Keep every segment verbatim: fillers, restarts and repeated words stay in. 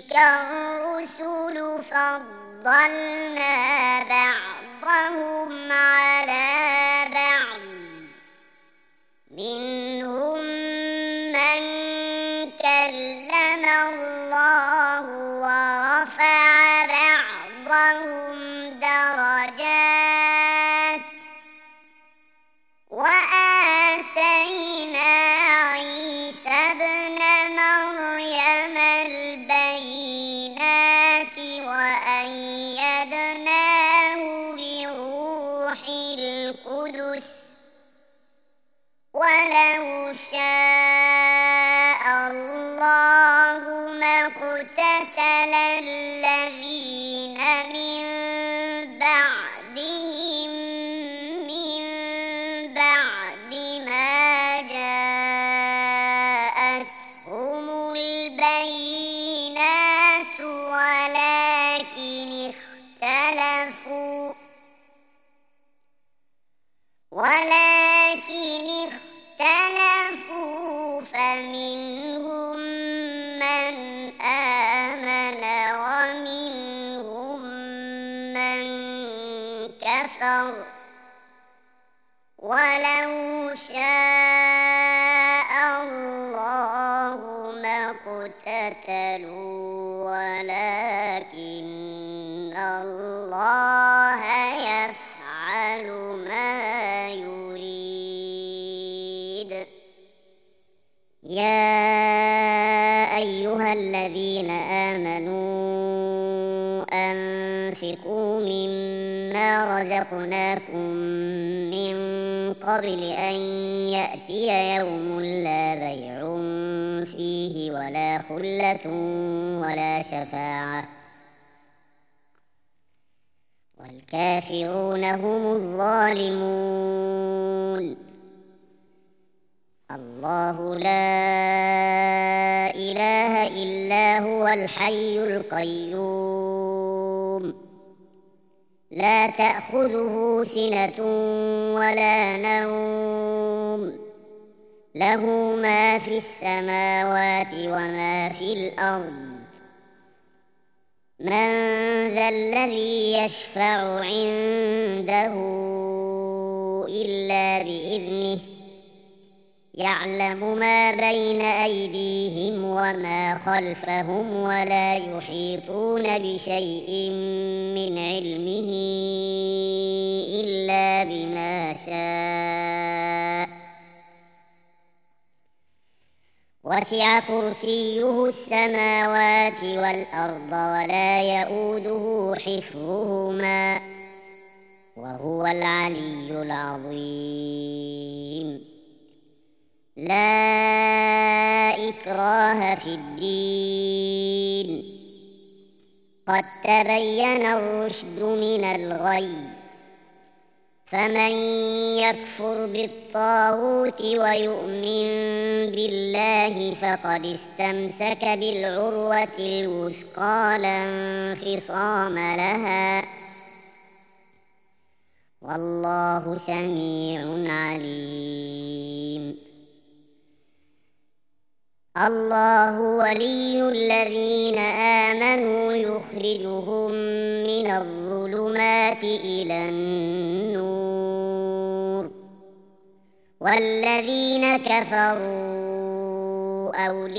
تلك الرسل فضلنا بعضهم على بعض منهم من كلم الله ورفع بعضهم درجات وآتينا عيسى ابن مريم البينات وأيدناه بروح القدس ولو شاء الله ما اقتتل الذين من بعدهم من بعد ما جاءتهم البينات ولكن اختلفوا ولكن اختلفوا فمنهم من آمن ومنهم من كفر ولو شاء الله ما اقتتلوا ولكن الله يفعل ما يريد. يا أيها الذين آمنوا أنفقوا مما رزقناكم من قبل أن يأتي يوم لا بيع فيه ولا خلة ولا شفاعة والكافرون هم الظالمون. الله لا إله إلا هو الحي القيوم لا تأخذه سنة ولا نوم له ما في السماوات وما في الأرض. من ذا الذي يشفع عنده إلا بإذنه يعلم ما بين أيديهم وما خلفهم ولا يحيطون بشيء من علمه إلا بما شاء وسع كرسيه السماوات والأرض ولا يؤوده حفظهما وهو العلي العظيم. لا إكراه في الدين قد تبين الرشد من الغي فمن يكفر بالطاغوت ويؤمن بالله فقد استمسك بالعروة الوثقى لا انفصام لها والله سميع عليم. الله ولي الذين آمنوا يخرجهم من الظلمات إلى النور والذين كفروا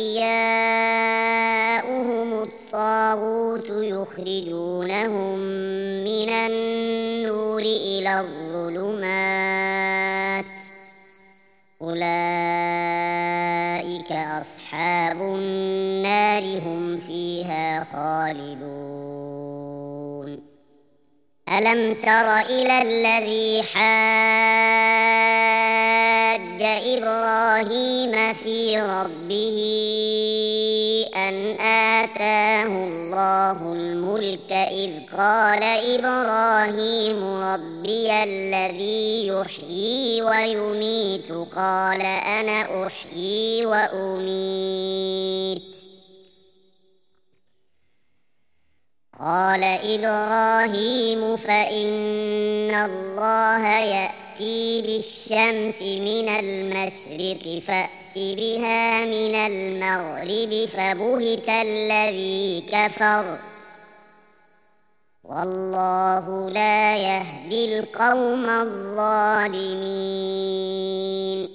أولياؤهم الطاغوت يخرجونهم من النور إلى الظلمات أولئك أصحاب النار هم فيها خالدون. ألم تر إلى الذي حاج إبراهيم في ربه أن آتاه الله الملك إذ قال إبراهيم ربي الذي يحيي ويميت قال أنا أحيي وأميت قال إبراهيم فإن الله يأتي بالشمس من المشرق فأت بها من المغرب فبهت الذي كفر والله لا يهدي القوم الظالمين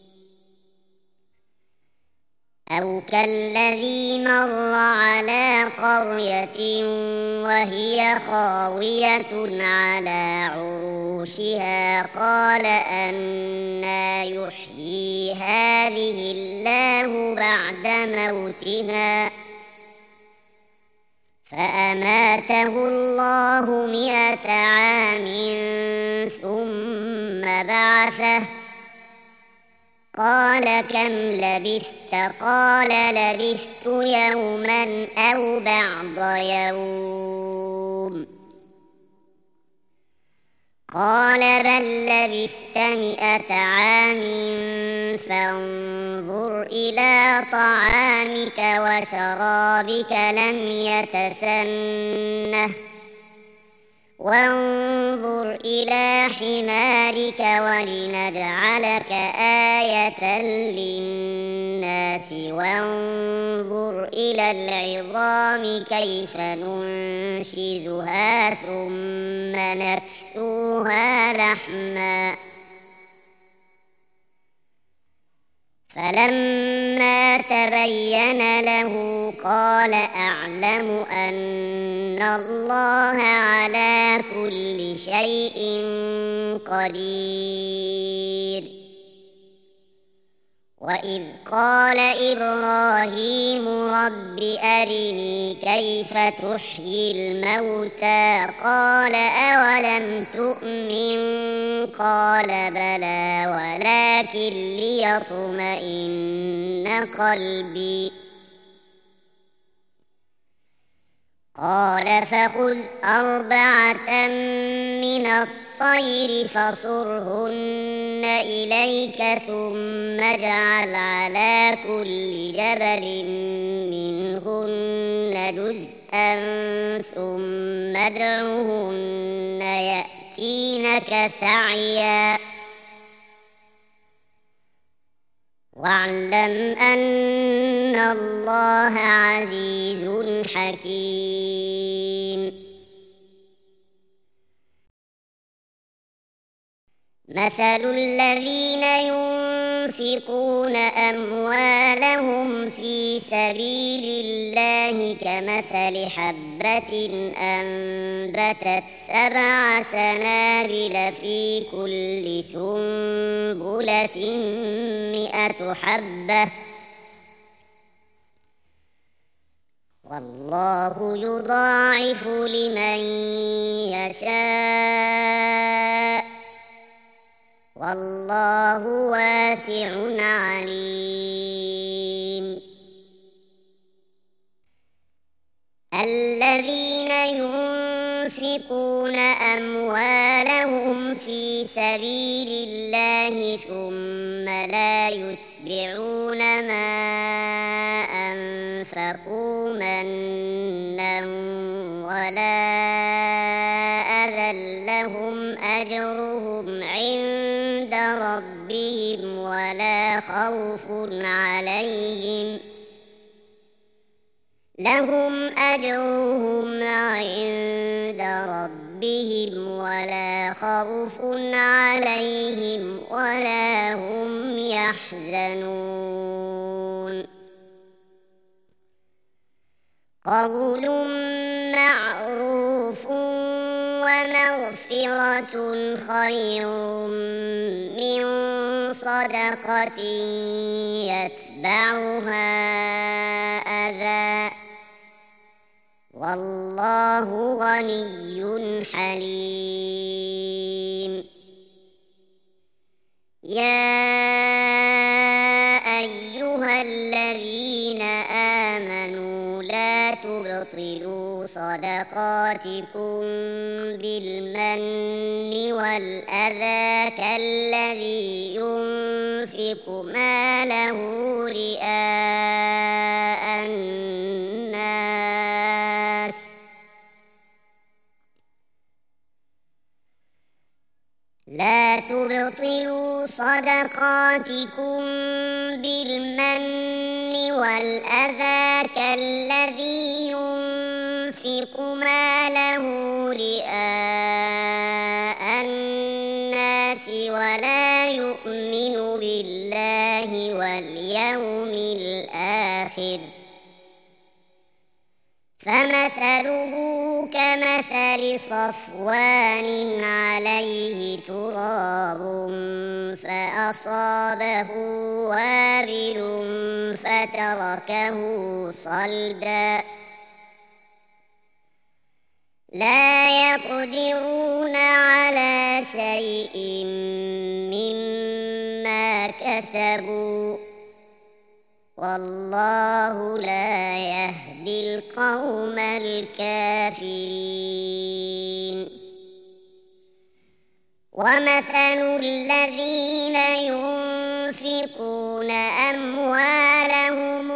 أو كالذي مر على قرية وهي خاوية على عروشها قال أنى يحيي هذه الله بعد موتها فأماته الله مئة عام ثم بعثه قال كم لبثت قال لبثت يوما أو بعض يوم قال بل لبثت مئة عام فانظر إلى طعامك وشرابك لم يتسنه وانظر إلى حمارك ولنجعلك آية للناس وانظر إلى العظام كيف ننشزها ثم نكسوها لحما فلما تبين له قال أعلم أن الله على كل شيء قدير وإذ قال إبراهيم رب أرني كيف تحيي الموتى قال أولم تؤمن قال بلى ولكن ليطمئن قلبي قال فخذ أربعة من الطير فصرهن إليك ثم اجعل على كل جبل منهن جزءا ثم ادعهن يأتينك سعيا واعلم أن الله عزيز حكيم مثل الذين ينفقون أموالهم في سبيل الله كمثل حبة أنبتت سبع سنابل في كل سنبلة مئة حبة والله يضاعف لمن يشاء والله واسع عليم الذين ينفقون أموالهم في سبيل الله ثم لا يتبعون ما أنفقوا منا ولا أذى لهم أجرهم عند ربهم ولا خوف عليهم لهم أجرهم عند ربهم ولا خوف عليهم ولا هم يحزنون قول معروف ومغفرة خير من صدقة يتبعها أذى والله غني حليم يا أيها الذين آمنوا لا تبطلوا صدقاتكم بالمن والأذى كالذي ينفق ماله رئاء الناس لا تبطلوا صدقاتكم بالمن والأذى كالذي ينفق ماله رئاء الناس ولا يؤمن بالله واليوم الآخر فمثله كمثل صفوان عليه تراب فأصابه وابل فتركه صلدا لا يقدرون على شيء مما كسبوا والله لا يهدي القوم الكافرين ومثل الذين ينفقون أموالهم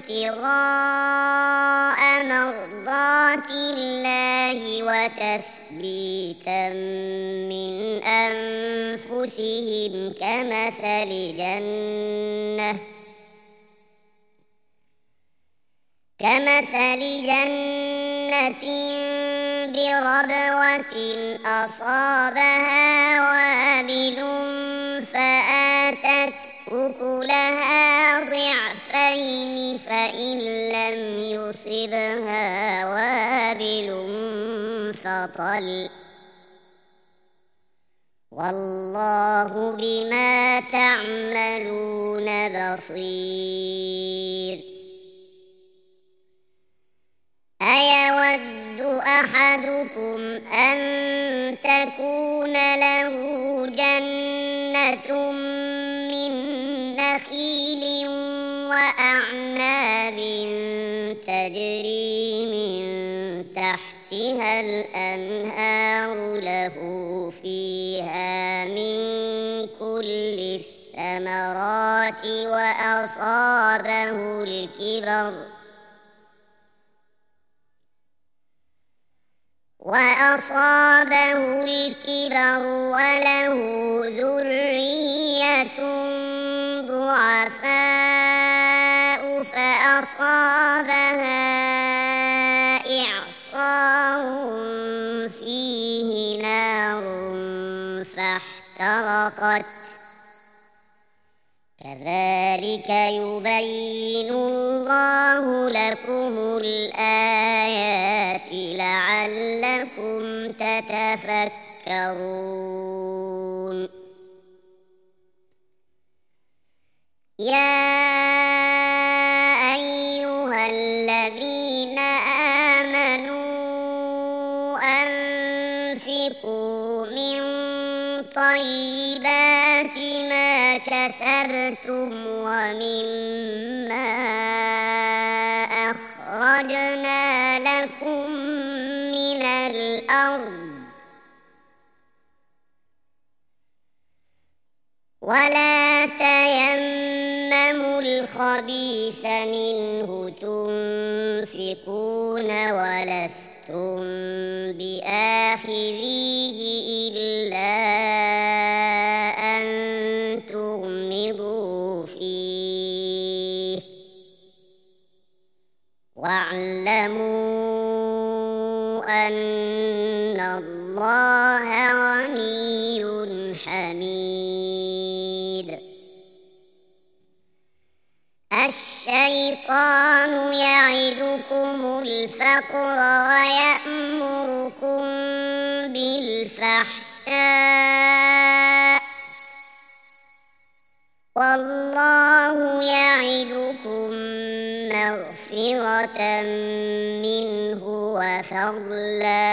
ابتغاء مرضات الله وتثبيتا من أنفسهم كمثل جنة كمثل جنة بربوة أصابها وابل فآتت أكلها ضعفين فإن لم يصبها وابل فطل والله بما تعملون بصير أيود أحدكم أن تكون له جنة من نخيل وأعناب تجري من تحتها الأنهار له فيها من كل الثمرات وأصابه الكبر وأصابه الكبر وله ذرية ضعفاء فأصابها إعصار فيه نار فاحترقت كذلك يبين الله لكم الآيات لعلكم تتفكرون يا أيها الذين آمنوا أنفقوا من طيبات ما كسبتم ومما أخرجنا لكم من الأرض ولا تيمموا الخبيث منه تنفقون ولستم بآخذيه إلا أن تغمضوا فيه واعلموا أن الله غني حميد الشيطان يعدكم الفقر ويأمركم بالفحشاء والله يعدكم مغفرة منه وفضلا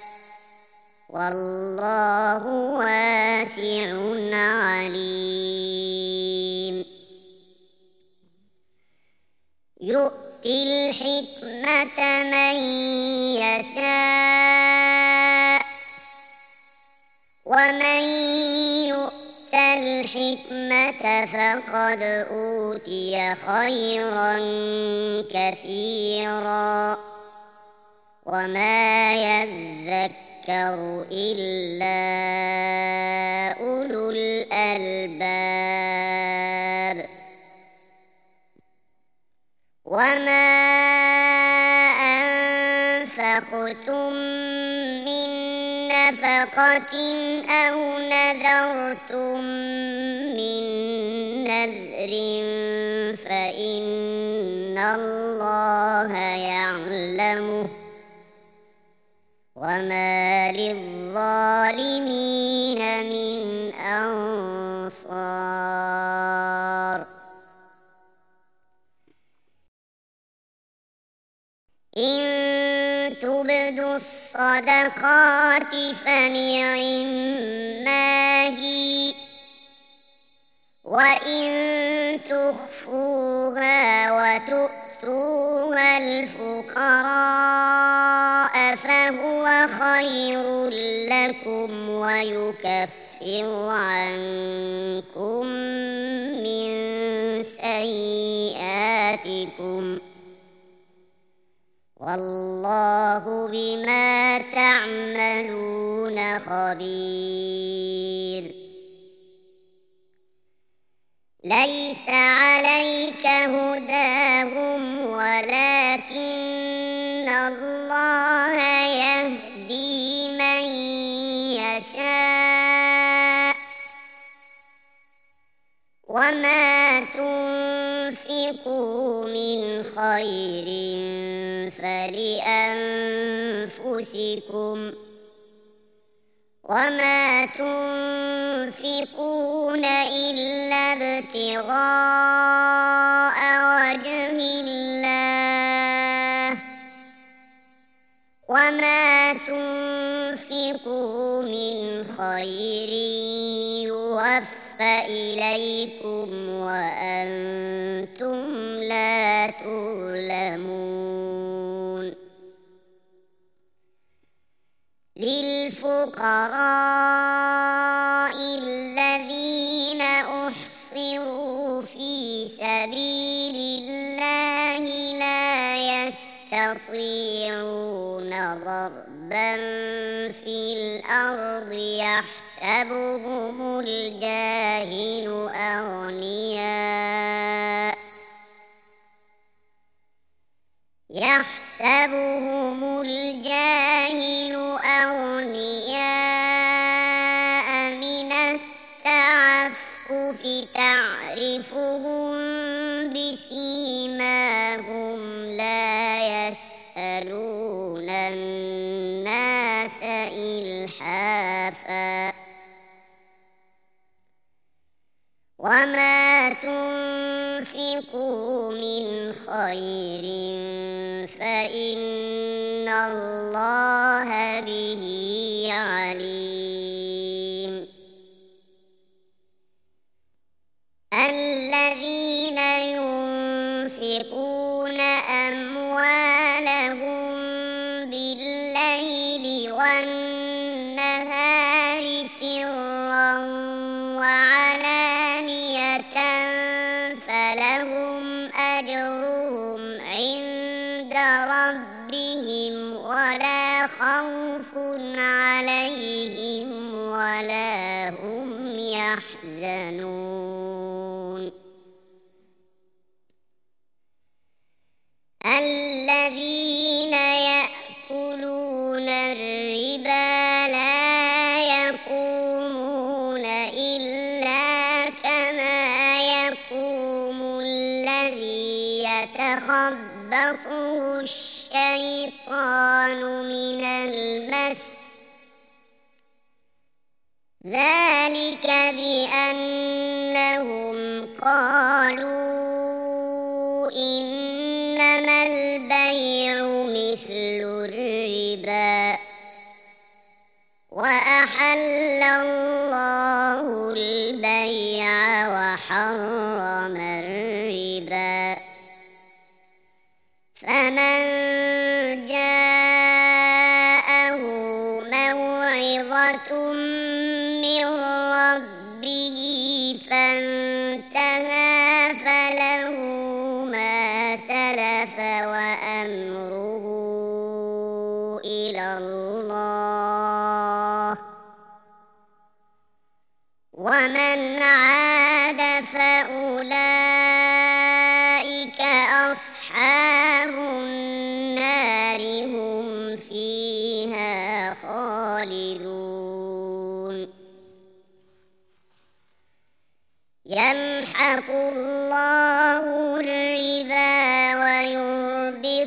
والله واسع عليم يؤتي الحكمة من يشاء ومن يؤت الحكمة فقد أوتي خيرا كثيرا وما يذكر إلا أولو الألباب الألباب وما أنفقتم من نفقة أو نذرتم من نذر فإن الله يعلمه وما للظالمين من أنصار إن تبدوا الصدقات فنعما هي وإن تخفوها وتؤتوها الفقراء فهو خير لكم ويكفر عنكم من سيئاتكم والله بما تعملون خبير ليس عليك هداهم ولكن الله يهدي من يشاء وما تنفقوا من خير فلأنفسكم وما تنفقون إلا ابتغاء وجه الله وما تنفقوا من خير يوفى إليكم وأنتم لا تظلمون للفقراء الذين أحصروا في سبيل الله لا يستطيعون ضربا في الأرض يحسبهم الجاهل أغنياء يحسبهم الجاهل أغنياء من التعفف تعرفهم بسيماهم لا يسألون الناس إلحافا وما تنفقوا من خير فإن الله به عليم الذين ينفقون أموالهم بالليل والنهار سرا وعلانية فلهم أجرهم عند ربهم ولا خوف عليهم ولا هم يحزنون الذين يأكلون الربا لا يقومون إلا كما يقوم الذي يتخبطه الشيطان من المس ذلك بأنهم قالوا إنما البيع مثل الربا وأحل الله البيع وحرم الربا فمن جاءه موعظة من ربه فانتهى فله ما سلف وأمره إلى الله ومن عاد فأولئك أصحاب النار هم فيها خالدون يمحق الله الربا ويربي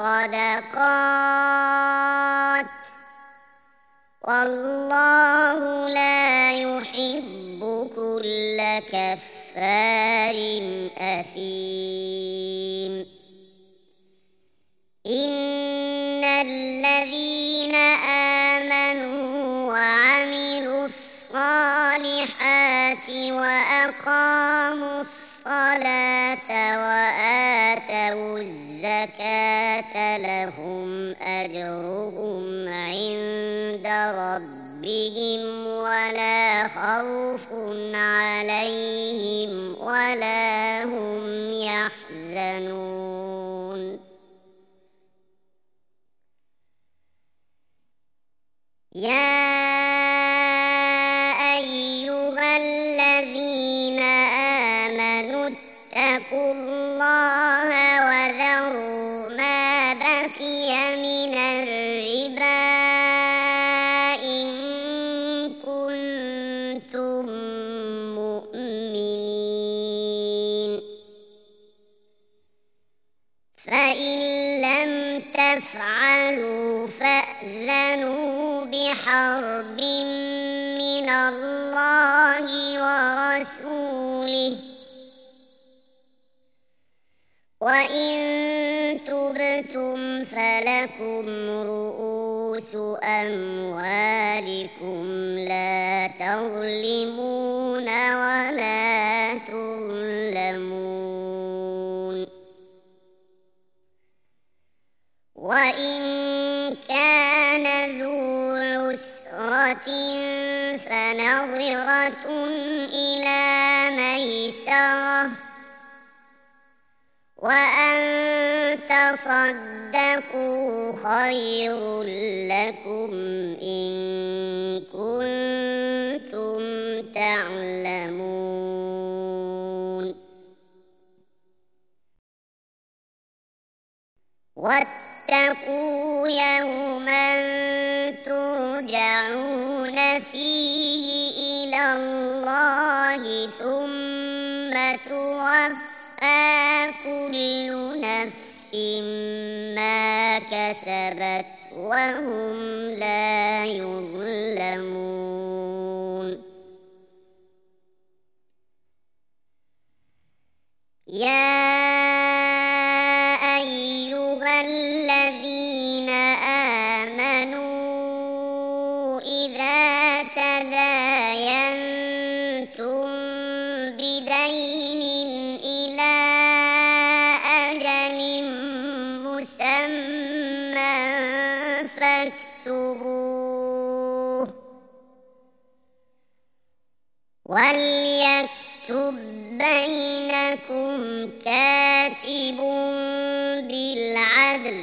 الصدقات والله لا يحب كل كفار أثيم إن الذين آمنوا وعملوا الصالحات وأقاموا الصلاة وآتوا الزكاة لهم أجرهم عند ربهم ولا خوف عليهم ولا هم يحزنون يا أيها الذين آمنوا اتقوا الله وذروا ما بقي من الربا إن كنتم مؤمنين فإن لم تفعلوا فأذنوا بحرب من الله ورسوله وإن تبتم فلكم رؤوس أموالكم لا تظلمون ولا تظلمون وإن كان ذو عسرة فنظرة إلى ميسرة وأن تصدقوا خير لكم إن كنتم تعلمون واتقوا يوما ترجعون فيه إلى الله ثم توفى كل نفس ما كسبت وهم لا يظلمون يا أيها الذين آمنوا إذا تداينتم بدين إلى أجل مسمى فاكتبوه وليكتب بينكم كاتب بالعدل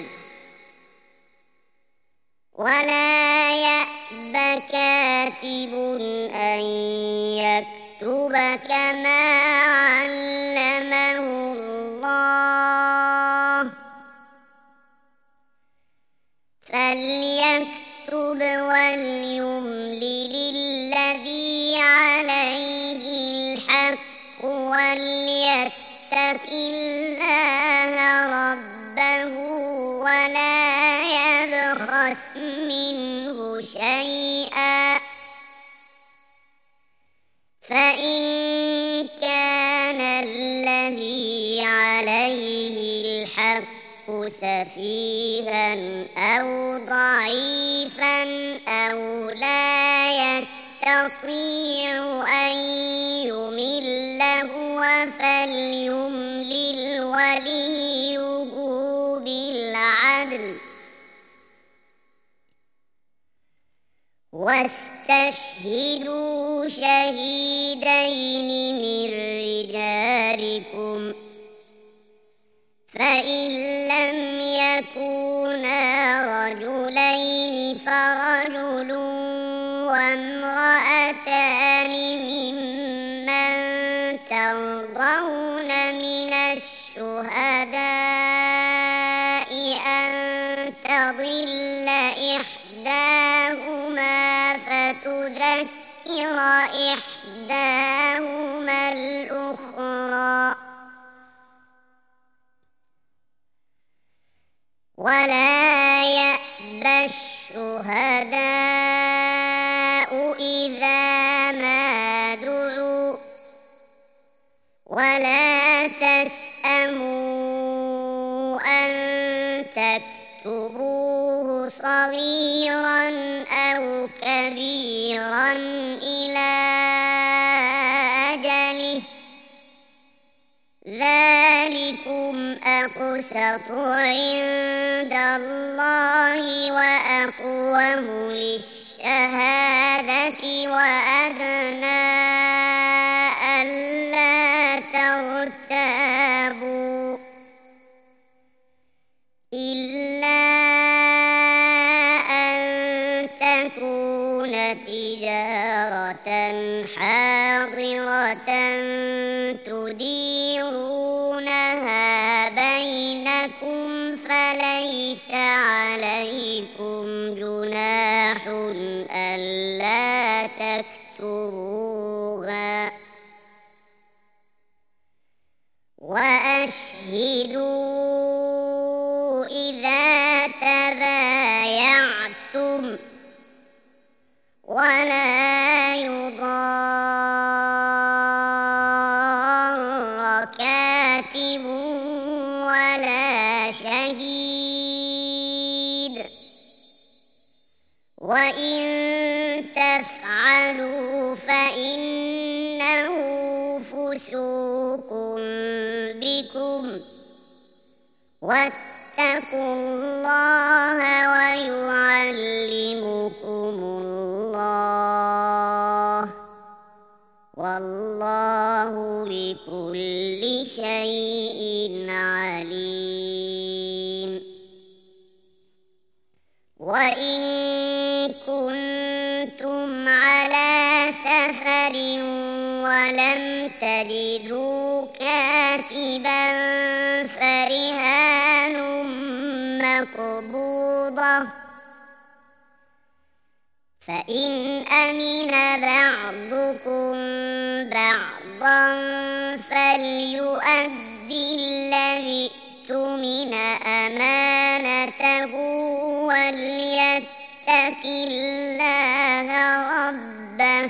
ولا يأب كاتب أن يكتب كما علمه الله فليكتب وليملل الذي عليه الحق وليتق الله ربه ولا يبخس منه شيئا فإن كان الذي عليه الحق سفيها أو ضعيفا أو لا يستطيع أن يمل هو فليملل وليه بالعدل واستشهدوا شهيدين من رجالكم فإن لم يكونا رجلين فرجل وامرأتان ممن تضل إحداهما فتذكر إحداهما الأخرى ولا يأبى الشهداء إذا ما دعوا ولا تسأموا أن تكتبوه صغيرا أو كبيرا إلى أجله ذلكم أقسط عند الله وأقوم للشهادة وأدنى ألا ترتابوا إلا أن تكون تجارة حاضرة تديرونها بينكم فليس عليكم جناح ألا تكتبوها وأشهدوا إذا تبايعتم ولا يضار كاتب ولا شهيد وإن تفعلوا فإنه فسوق بكم واتقوا الله ويعلمكم الله والله بكل شيء عليم وإن كنتم على سفر ولم تجدوا كاتبا فرهان مقبوضة فإن أمن بعضكم بعضا فليؤدي الذي اؤتمن أمانته وليتق الله ربه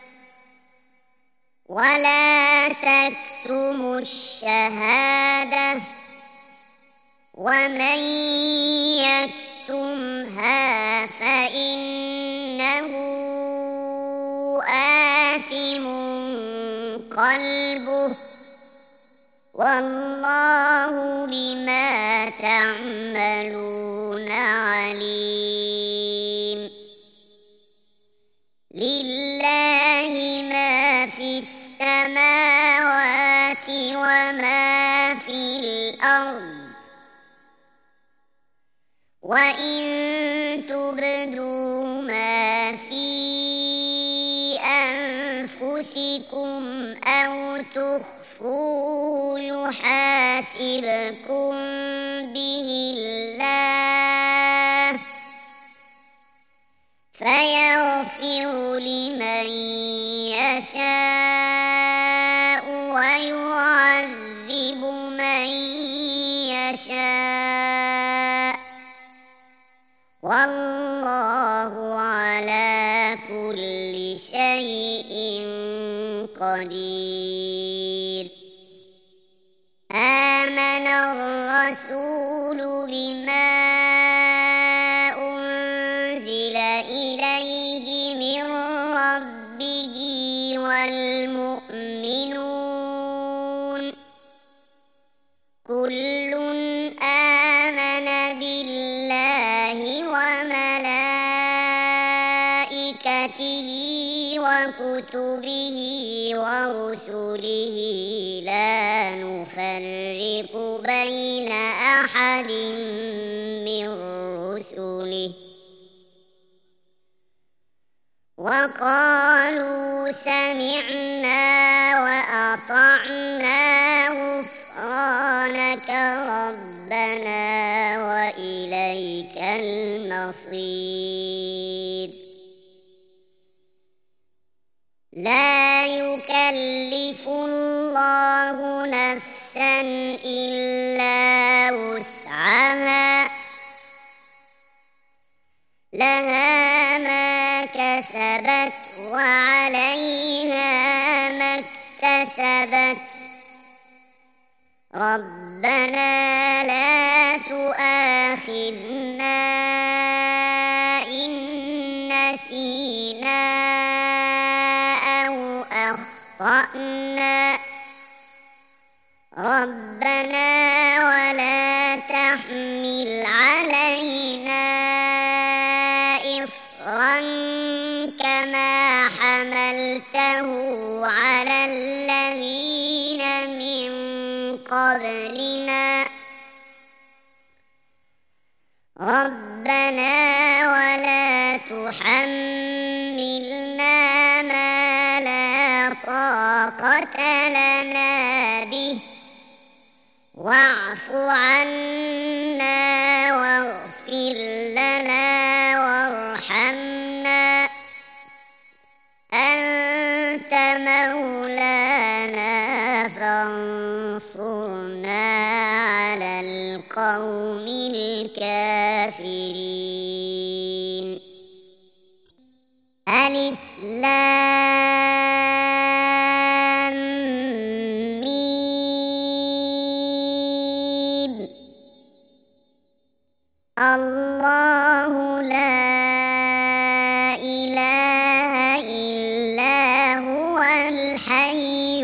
ولا تكتموا الشهادة ومن يكتمها فإنه آثم قلبه والله بما تعملون عليم لله ما في السماوات وما في الأرض وإن تبدوا ما في أنفسكم أو تخفوه يحاسبكم به الله فيغفر لمن يشاء ويعذب من يشاء والله على كل شيء قدير آمن الرسول بما أنزل إليه من ربه والمؤمنون كل آمن بالله وملائكته وكتبه ورسله لا نفرق بين أحد من رسله وقالوا سمعنا وأطعنا غفرانك ربنا وإليك مصير لا يكلف الله نفسا إلا وسعها لها ما كسبت وعليها ما اكتسبت ربنا لا تؤاخذنا إن نسينا أو أخطأنا ربنا ولا تحمل علينا إصرا كما حملته على الذين من قبلنا ربنا ولا تحملنا ما لا طاقة لنا به واعف عنا واغفر لنا وارحمنا أنت مولانا فانصرنا على القوم الكافرين ألف لام ميم الله لا إله إلا هو الحي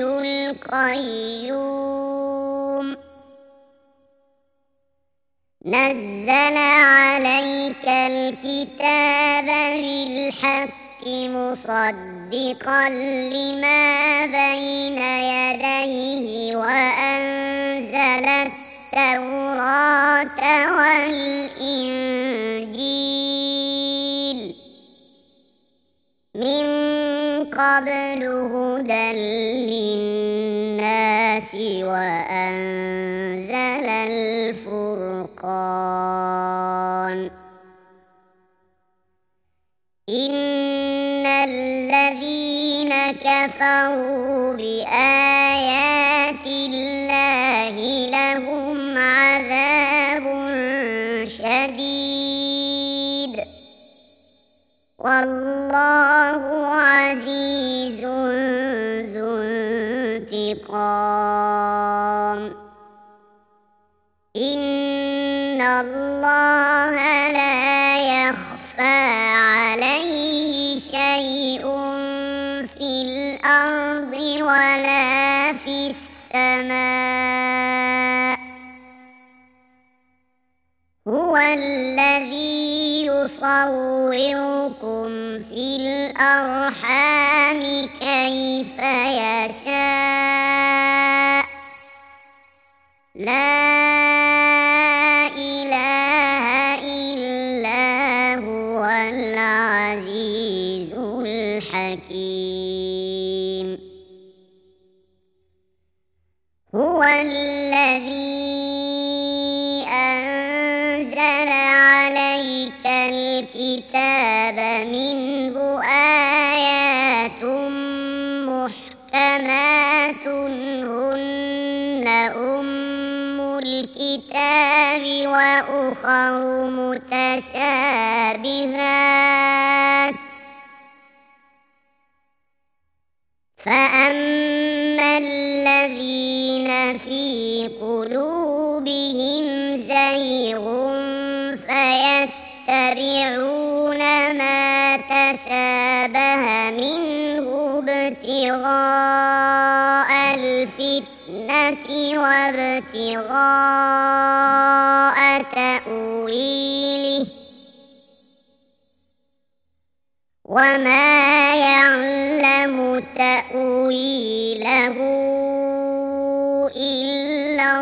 القيوم نزل عليك الكتاب بالحق مصدقا لما بين يديه وأنزل التوراة والإنجيل من قبل هدى للناس وأنزل الفرقان إن الذين كفروا بآيات الله لهم عذاب شديد والله عزيز ذو انتقام إن الله لا يخفى عليه شيء في الأرض ولا في السماء هو الذي يصوركم في الأرحام كيف يشاء لا إله إلا هو العزيز الحكيم هو الذي أنزل عليك الكتاب منه آيات محكمات هن أم الكتاب وأخر متشابهات فأما الذين في قلوبهم زيغ فيتبعون ما تشابه منه ابتغاء الفتنة وابتغاء تأويله وما يعلم تأويله إلا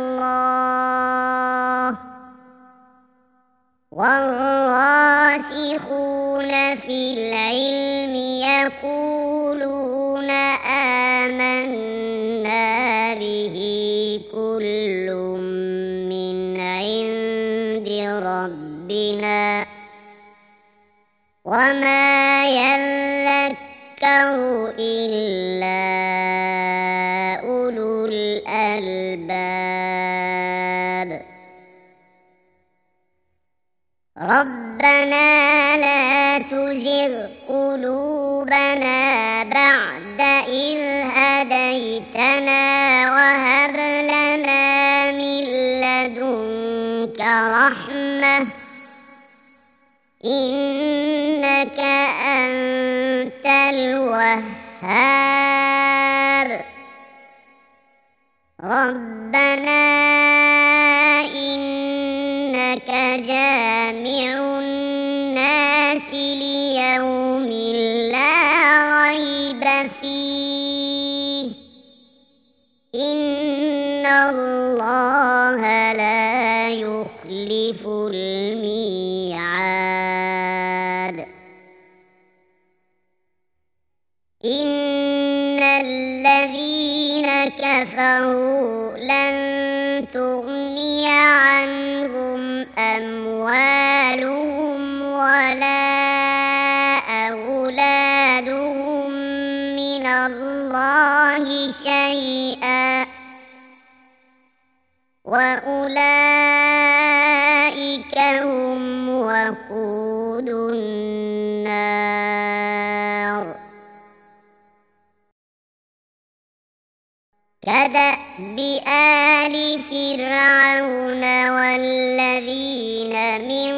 الله والراسخون في العلم يقولون آمنا به كل من عند ربنا وما يذكر إلا أولو الألباب ربنا لا تزغ قلوبنا بعد إذ هديتنا وهب لنا من لدنك رحمة إنك أنت الوهاب ربنا إنك جامع الناس ليوم لا ريب فيه إن الله لا يخلف الميعاد إن الذين كفروا لن تغني عنهم أموالهم ولا أولادهم من الله شيئا وأولئك هم وقود النار كدأب آل فرعون والذين من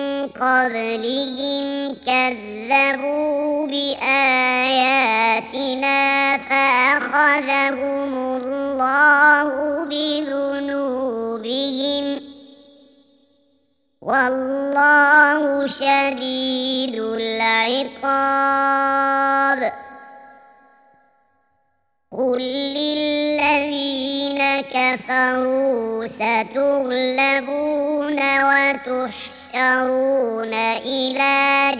قبلهم كذبوا بآياتنا فأخذهم الله بذنوبهم والله شديد العقاب قل للذين كفروا ستغلبون وتحشرون إلى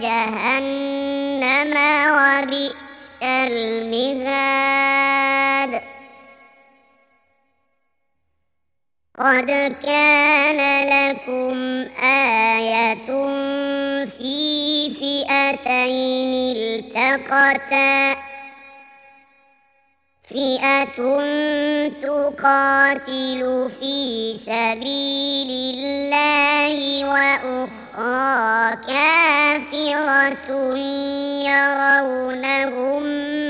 جهنم وبئس المهاد قد كان لكم آية في فئتين التقتا فئة تقاتل في سبيل الله وأخرى كافرة يرونهم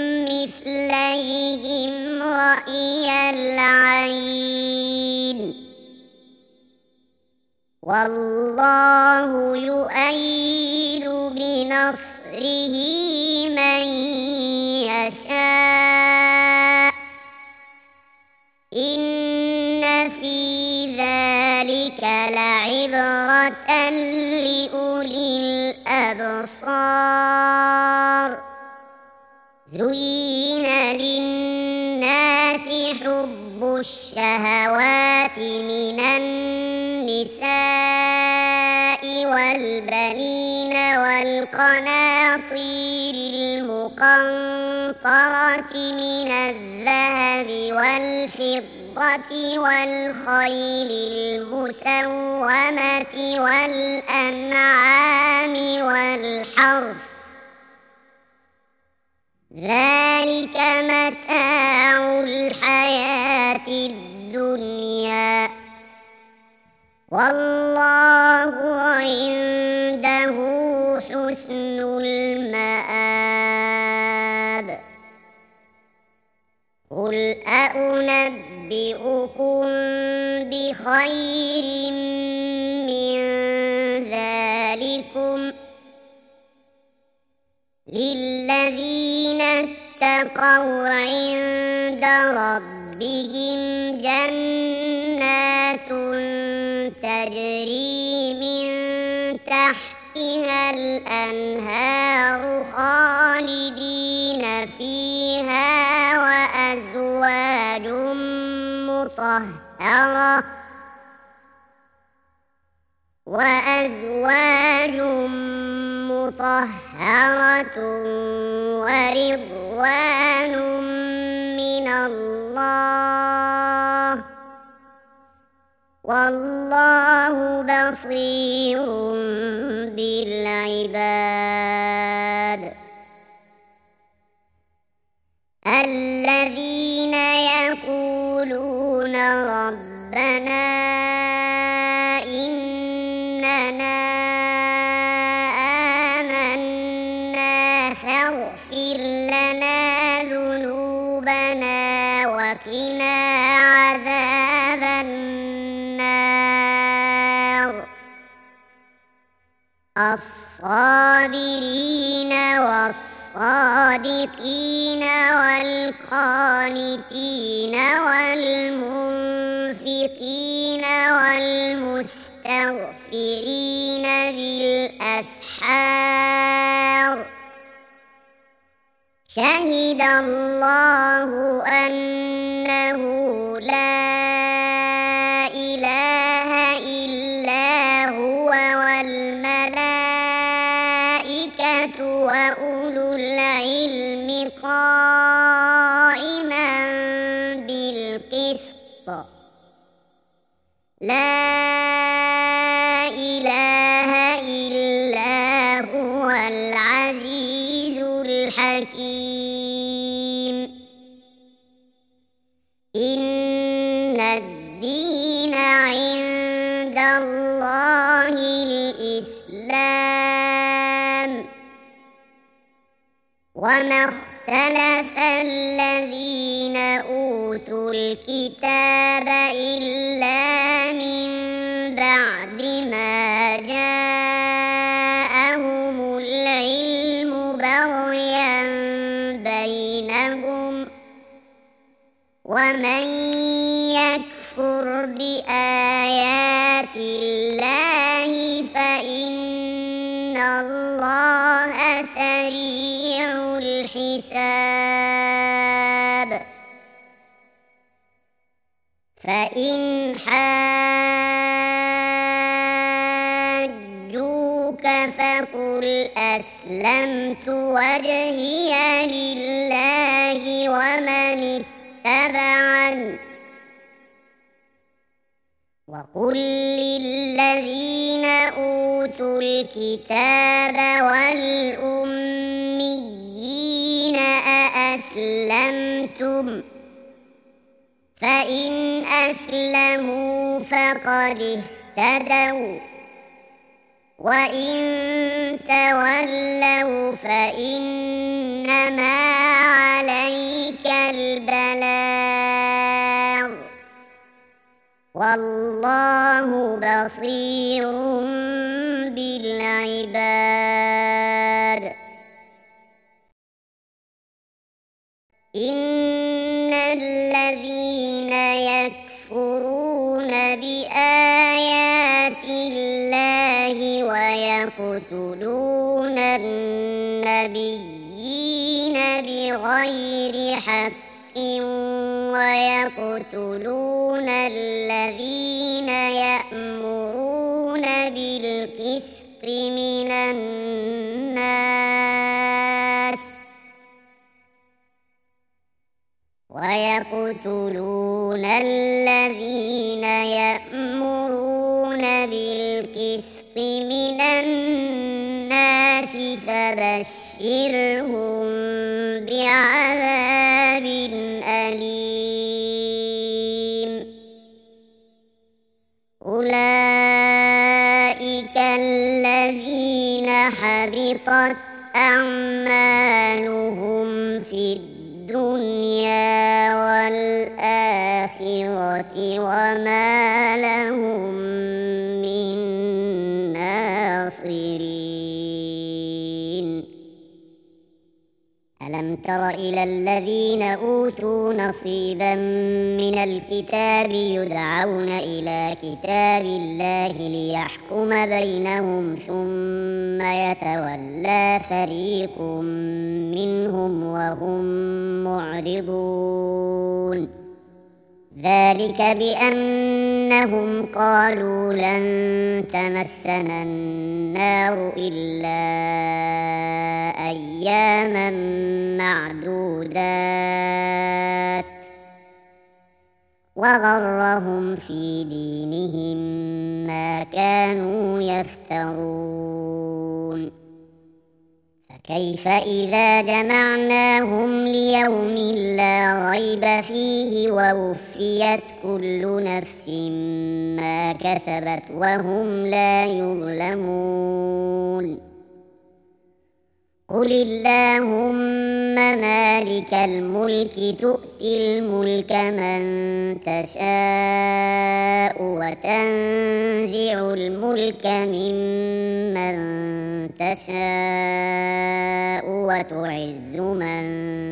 مثليهم رأي العين والله يؤيد بنصره من يشاء إن في ذلك لعبرة لأولي الأبصار زين للناس حب الشهوات من النساء والبنين والقناطير المقنطرة من الذهب والفضة والخيل المسومة والأنعام والحرث ذلك متاع الحياة الدنيا والله عنده حسن المآب قل أنبئكم بخير من ذلكم للذين اتقوا عند ربهم جنات تجري من تحتها الأنهار خالدين فيها وأزواج مطهرة وأزواج مطهرة ورضوان من الله والله بصير بالعباد. الذين يقولون ربنا إننا آمنا فاغفر لنا ذنوبنا وقنا عذاب النار الصابرين والصادقين والقانتين والمنفقين والمستغفرين بالأسحار شهد الله أنه لا إله إلا هو والملائكة وأولو العلم قائما بالقسط لا إله إلا هو العزيز الحكيم إن الدين عند الله الإسلام وما اختلف الذين أوتوا الكتاب إلا من بعد ما جاءهم العلم بغيا بينهم ومن يكفر بآيات الله فإن الله سريع الحساب فإن حاجوك فقل أسلمت وجهي لله ومن اتبعني وقل للذين أوتوا الكتاب والأميين أأسلمتم فإن أسلموا فقد اهتدوا وإن تولوا فإنما عليك البلاغ والله بصير بالعباد إن الذين يكفرون بآيات الله ويقتلون النبيين بغير حق ويقتلون الذين يأمرون بالقسط من الناس ويقتلون الذين يأمرون بالقسط من الناس فبشرهم بعذاب أليم أولئك الذين حبطت أعمالهم في الدنيا والآخرة وما لهم من ناصرين ألم تر إلى الذين أوتوا نصيبا من الكتاب يدعون إلى كتاب الله ليحكم بينهم ثم يتولى فريق منهم وهم معرضون ذلك بأنهم قالوا لن تمسنا النار إلا أياما معدودات وغرهم في دينهم ما كانوا يفترون فكيف إذا جمعناهم ليوم لا ريب فيه ووفيت كل نفس ما كسبت وهم لا يظلمون قل اللهم مالك الملك تؤتي الملك من تشاء وتنزع الملك ممن تشاء وتعز من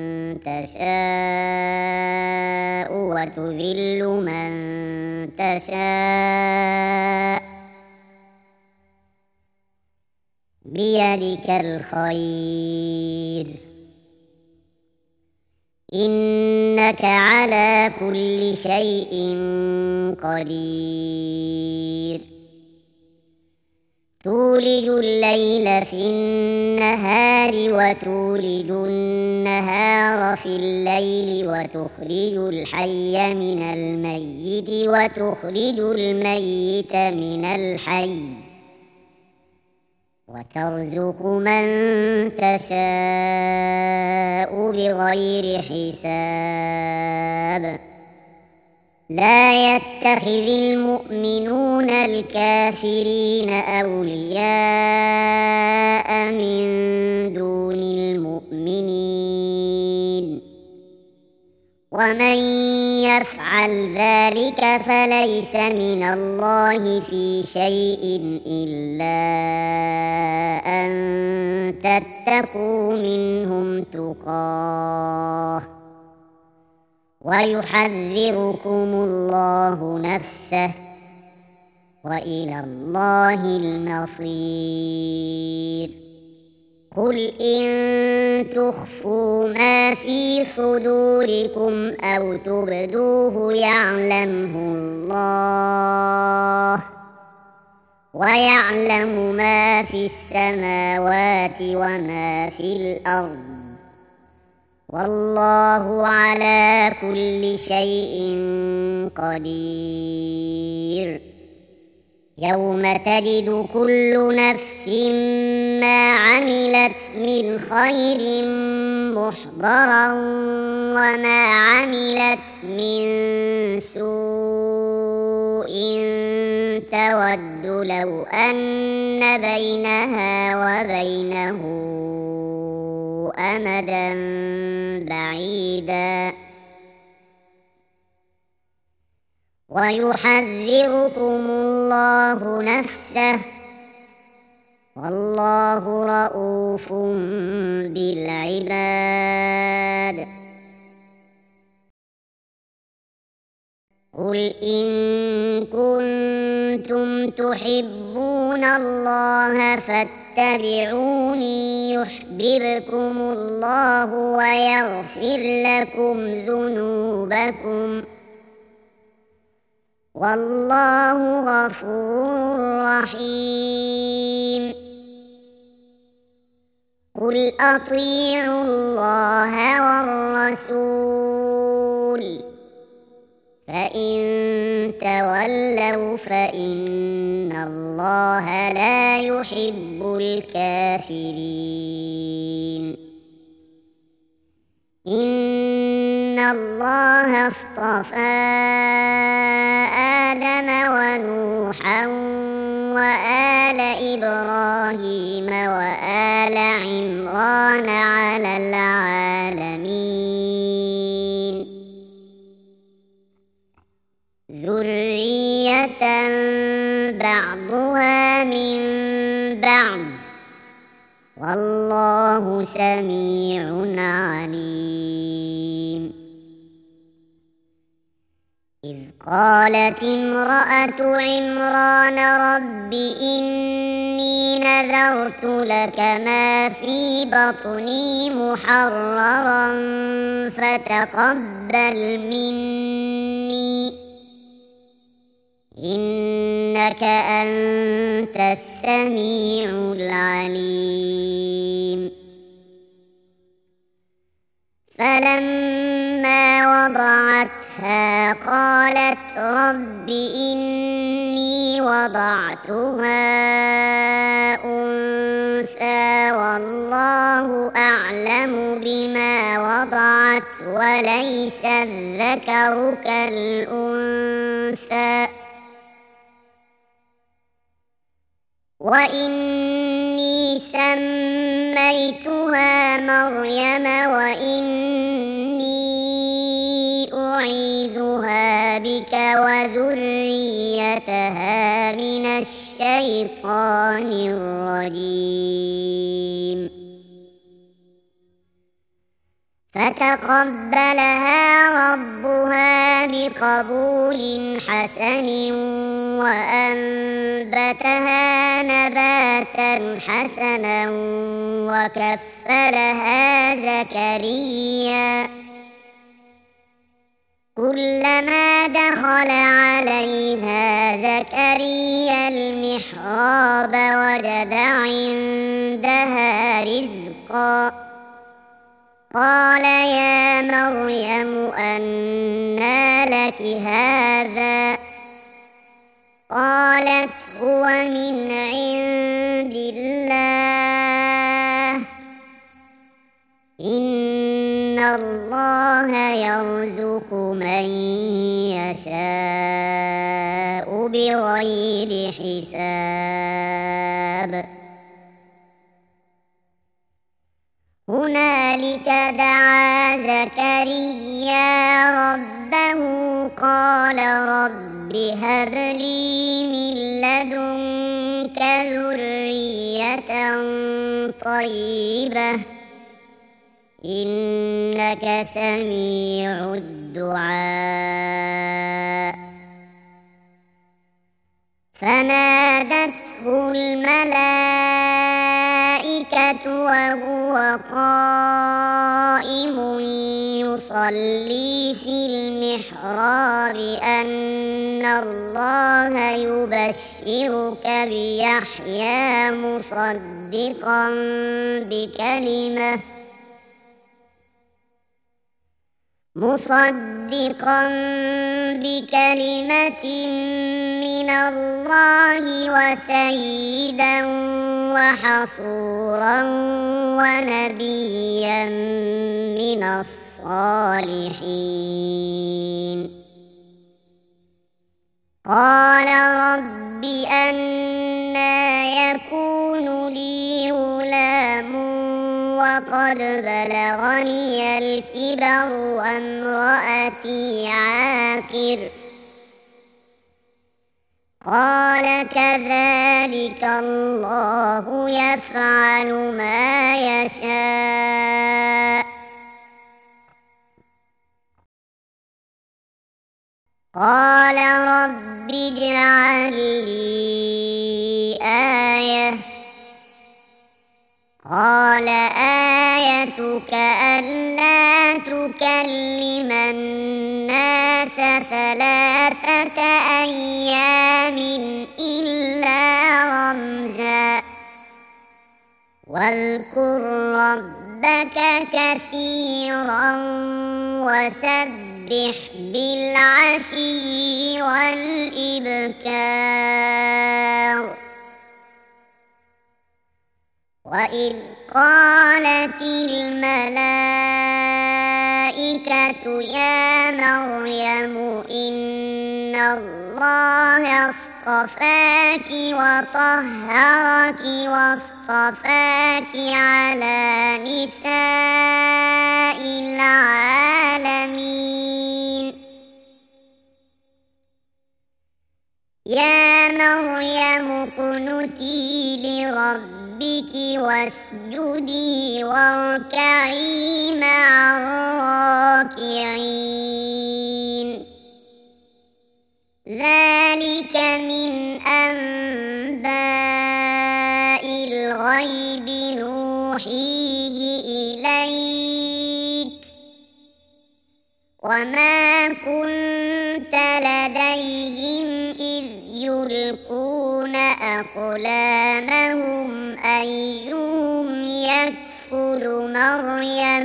تشاء وتذل من تشاء بيدك الخير إنك على كل شيء قدير تولج الليل في النهار وتولج النهار في الليل وتخرج الحي من الميت وتخرج الميت من الحي وترزق من تشاء بغير حساب لا يتخذ المؤمنون الكافرين أولياء من دون المؤمنين ومن يفعل ذلك فليس من الله في شيء إلا أن تتقوا منهم تقاه ويحذركم الله نفسه وإلى الله المصير قل إن تخفوا ما في صدوركم أو تبدوه يعلمه الله ويعلم ما في السماوات وما في الأرض والله على كل شيء قدير يوم تجد كل نفس ما عملت من خير محضرا وما عملت من سوء تود لو أن بينها وبينه أمدا بعيدا ويحذركم الله نفسه والله رءوف بالعباد قل إن كنتم تحبون الله فاتبعوني يحببكم الله ويغفر لكم ذنوبكم والله غفور رحيم قل أطيعوا الله والرسول فإن تولوا فإن الله لا يحب الكافرين إن الله اصطفى آدم ونوحا وآل إبراهيم وآل عمران على العالمين ذرية بعضها من بعض والله سميع عليم إذ قالت امرأة عمران رب إني نذرت لك ما في بطني محررا فتقبل مني إنك أنت السميع العليم فلما وضعتها قالت رب إني وضعتها أنثى والله الذكر كالأنثى وإني سميتها مريم وإني أعيذها بك وذريتها من الشيطان الرجيم فتقبلها ربها بقبول حسن وأنبتها نباتا حسنا وكفلها زكريا كلما دخل عليها زكريا المحراب وجد عندها رزقا قال يا مريم أنى لك هذا قالت هو من عند الله إن الله يرزق من يشاء بغير حساب هنالك دعا زكريا ربه قال رب هب لي من لدنك ذرية طيبة إنك سميع الدعاء فنادته الملائكة وهو قائم يصلي في المحراب أن الله يبشرك بيحيى مصدقا بكلمة مصدقا بكلمة من الله وسيدا وحصورا ونبيا من الصالحين قال رب أنى يكون لي غلام وقد بلغني الكبر وامرأتي عاقر قال كذلك الله يفعل ما يشاء قال رب اجعل لي آية قال آيتك ألا تكلم الناس ثلاثة أيام إلا رمزا واذكر ربك كثيرا وسبح بالعشي والإبكار وإذ قالت الملائكة يا مريم إن الله اصطفاك وطهرك واصطفاك على نساء العالمين يا مريم اقنتي لربك ربك واسجدي واركعي مع الراكعين ذلك من أنباء الغيب نوحيه إليك وما كنت لديهم إذ يلقون أقلامهم أيهم يكفل مريم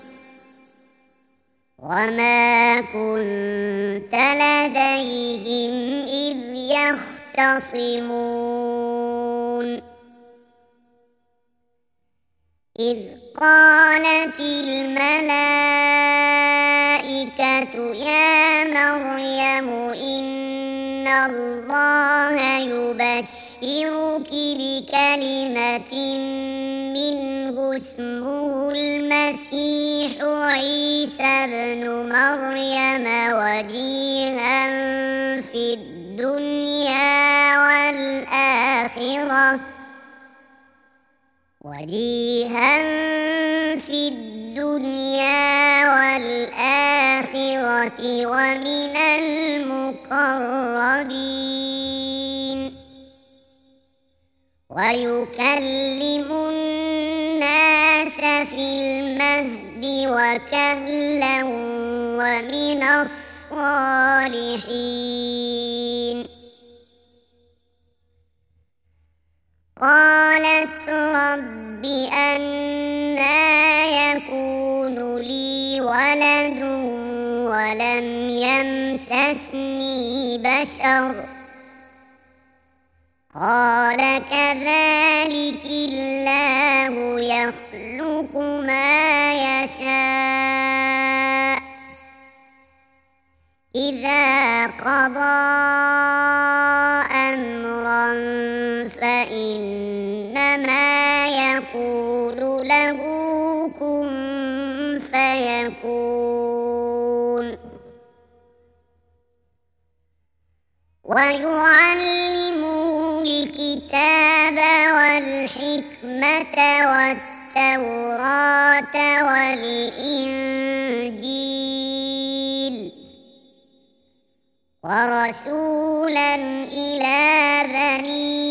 وما كنت لديهم إذ يختصمون إذ قالت الملائكة يا الله يبشرك بكلمة منه اسمه المسيح عيسى ابن مريم وجيها في الدنيا والآخرة وجيها في الدنيا والآخرة ومن المقربين ويكلم الناس في المهد وكهلا ومن الصالحين. قالت رب أنى يكون لي ولد ولم يمسسني بشر قال كذلك الله يخلق ما يشاء إذا قضى أمرا فإنما يقول له كن فيكون. ويعلمه الكتاب والحكمة والتوراة والإنجيل ورسولا إلى بني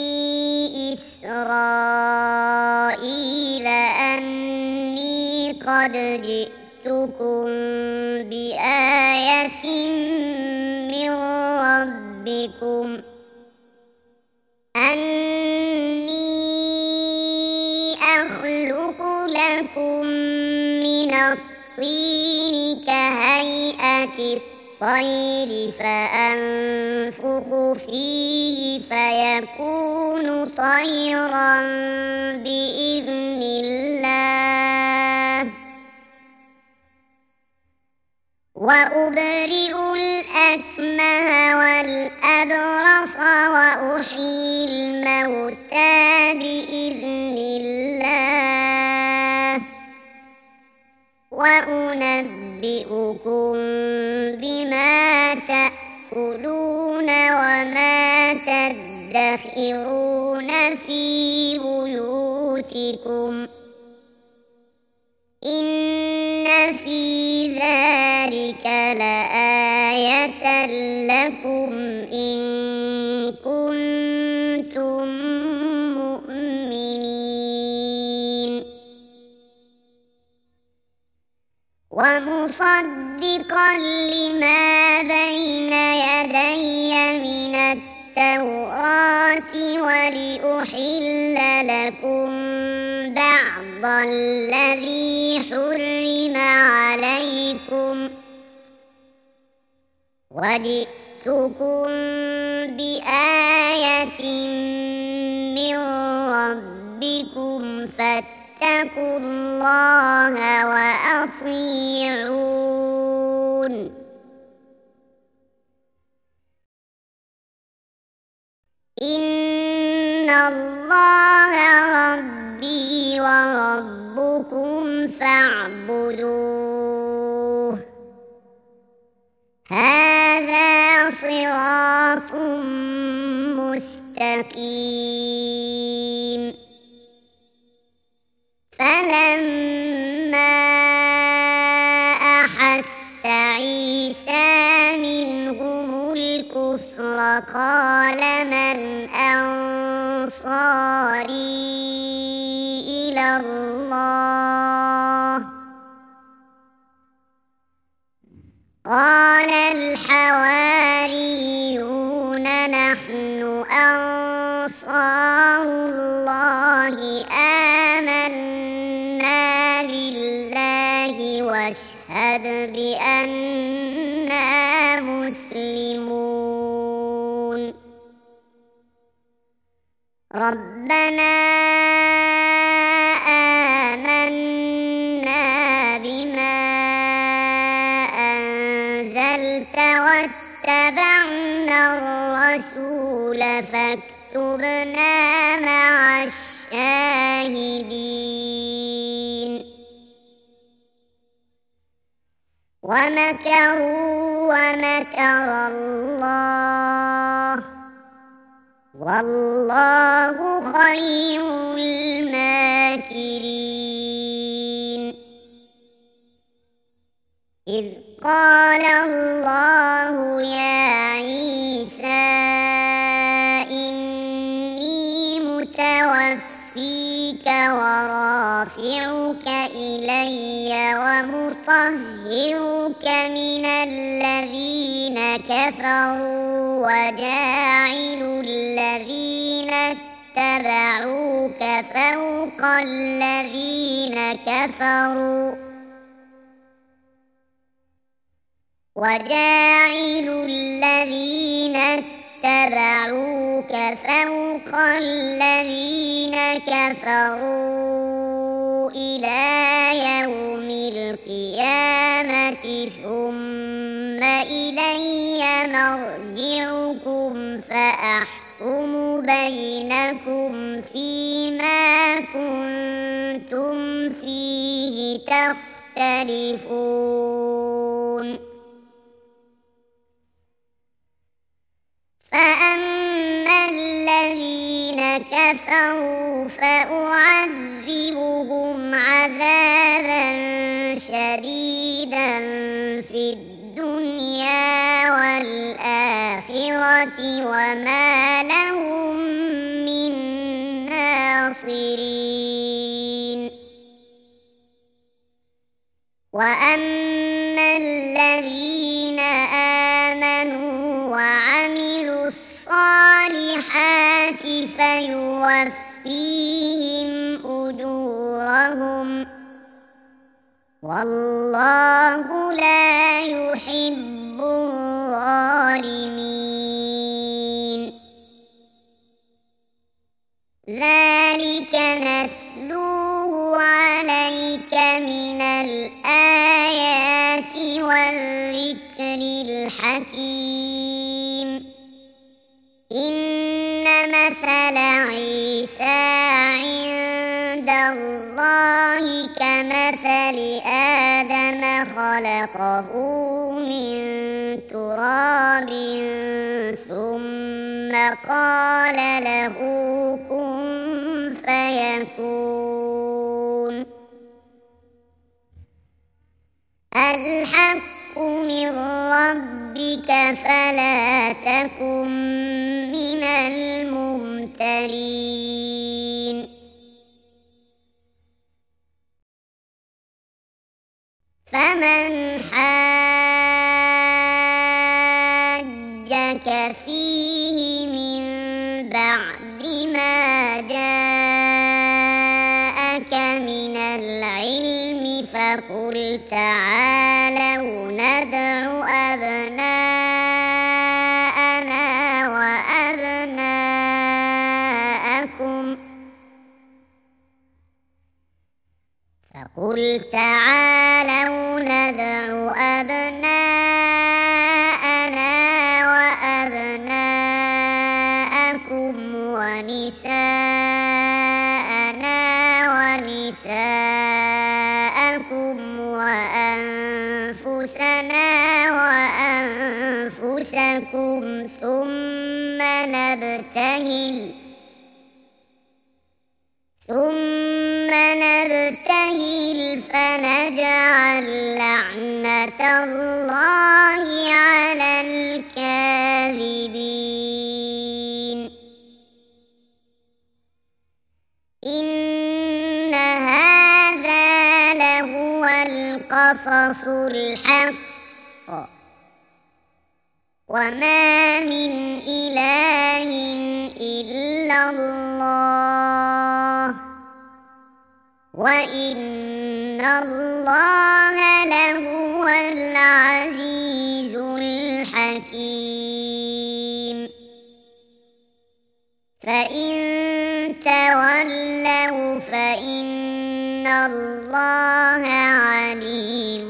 إسرائيل أني قد جئتكم بآية من ربكم أني أخلق لكم من الطين كهيئة الطير فأنفخ فيه فيكون طيرا بإذن الله وأبرئ الأكمه والأبرص وأحيي الموتى بإذن الله وأنبئكم بما تأكلون وما تدخرون في بيوتكم إن في ذلك لآية لكم إن كنتم مؤمنين. ومصدقا لما بين يدي من التوراة ولأحل لكم بعض الذي حرم عليكم وجئتكم بآية من ربكم فاتقوا الله وأطيعون. إن الله ربي وربكم فاعبدوه هذا صراط مستقيم. فلما أحس عيسى منهم الكفر قال من أنصاري إلى الله قال الحواريون نحن أنصار الله آمنا بالله واشهد بأننا مسلمون. ربنا آمنا بما أنزلت واتبعنا الرسول فاكتبنا مع الشاهدين ومكروا ومكر الله والله خير الماكرين إذ قال الله يا عيسى إني متوفيك ورافعك إلي ومطهرك من الذين كفروا وجاعل الذين اتبعوك فوق الذين كفروا وجاعل الذين اتبعوك فوق الذين كفروا إلى يوم القيامة ثم إلي مرجعكم فأحكم بينكم فيما كنتم فيه تختلفون فأما الذين كفروا فأعذبهم عذابا شديدا في الدنيا والآخرة وما لهم من ناصرين وأما الذين آمنوا وعملوا الصالحات فيوفيهم أجورهم والله لا يحب الظالمين ذلك نتلوه عليك من الآيات والذكر الحكيم إن مثل عيسى عند الله كمثل آدم خلقه من تراب ثم قال له كن فيكون الحق من ربك فلا تكن من الممترين فمن حاجك فيه من بعد ما جاءك من العلم فقل تعالوا ندع أبناءنا وأبناءكم فقل تعالوا ندع أبناءنا وأبناءكم ونساءنا ونساءكم وأنفسنا وأنفسكم ثم نبتهل ثم نبتهل فنجعل لعنة الله على الكاذبين إن هذا لهو القصص الحق وما من إله إلا الله وإن الله لهو العزيز الحكيم فإن تولوا فإن الله عليم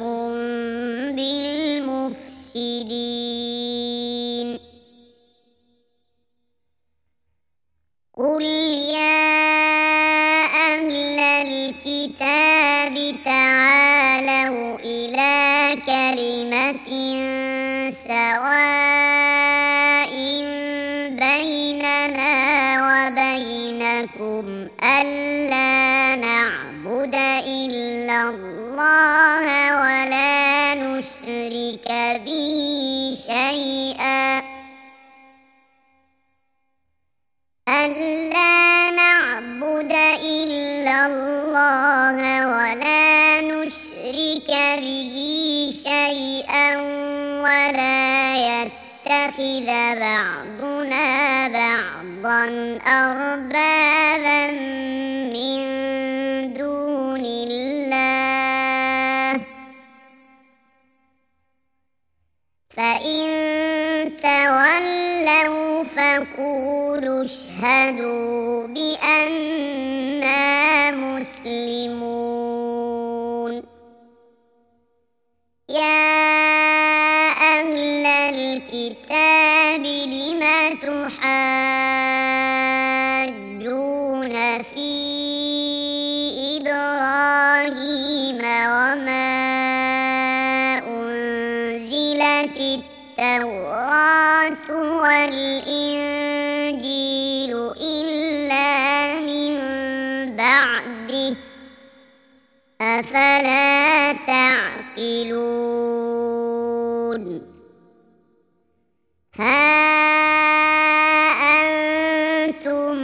بالمفسدين لكم ألا نعبد إلا الله ولا نشرك به شيئا ألا نعبد إلا الله ولا نشرك به شيئا ولا يتخذ بعضنا بعضا أربابا من دون الله فإن تولوا فقولوا اشهدوا بأننا مسلمون يا أهل الكتاب لم تحاجون في إبراهيم وما أنزلت التوراة والإنجيل إلا من بعده أفلا تعقلون ها أنتم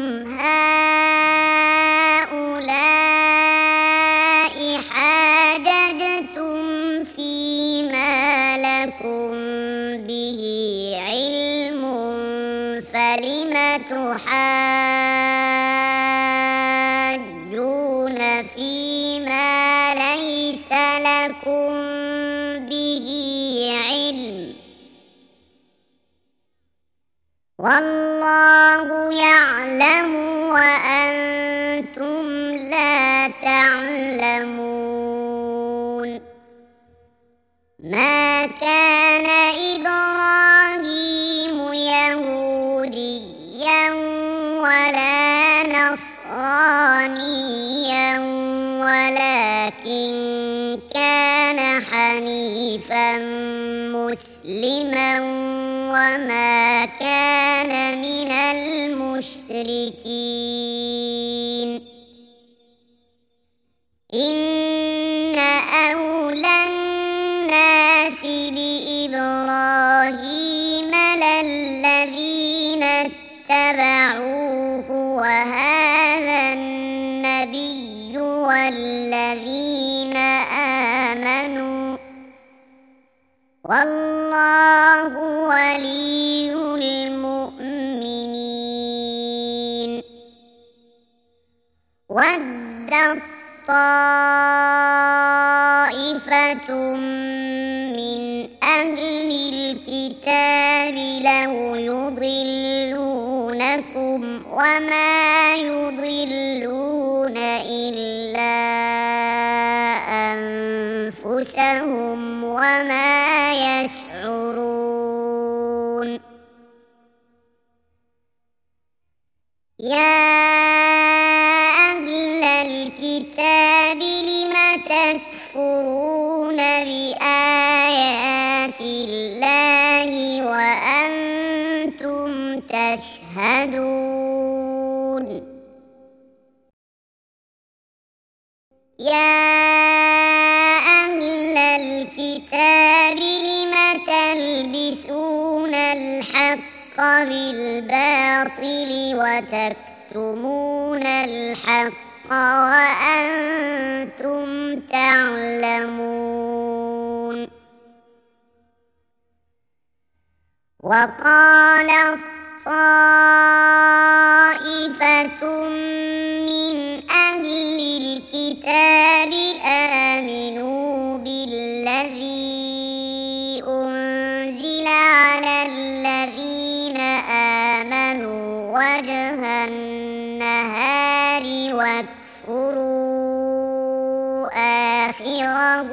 هؤلاء حاججتم فيما لكم به علم فلم تحاجون فيما ليس لكم به علم والله يعلم وأنتم لا تعلمون ما كان إبراهيم يهوديا ولا نصرانيا ولكن كان حنيفا مسلما وما كان من المشركين إن أولى الناس بإبراهيم للذين اتبعوه وهذا النبي والذين آمنوا والله ولي المؤمنين ودت طائفة من أهل الكتاب لو يضلونكم وما يضلون إلا أنفسهم وما يشعرون يا أهل الكتاب لم تكفرون بآيات الله وأنتم تشهدون يا أهل الكتاب لم تلبسون الحق بالباطل وتكتمون الحق وأنتم تعلمون وقالت طائفة من أهل الكتاب آمنوا بالذي أنزل على الذين آمنوا وجه النهار واكفروا آخره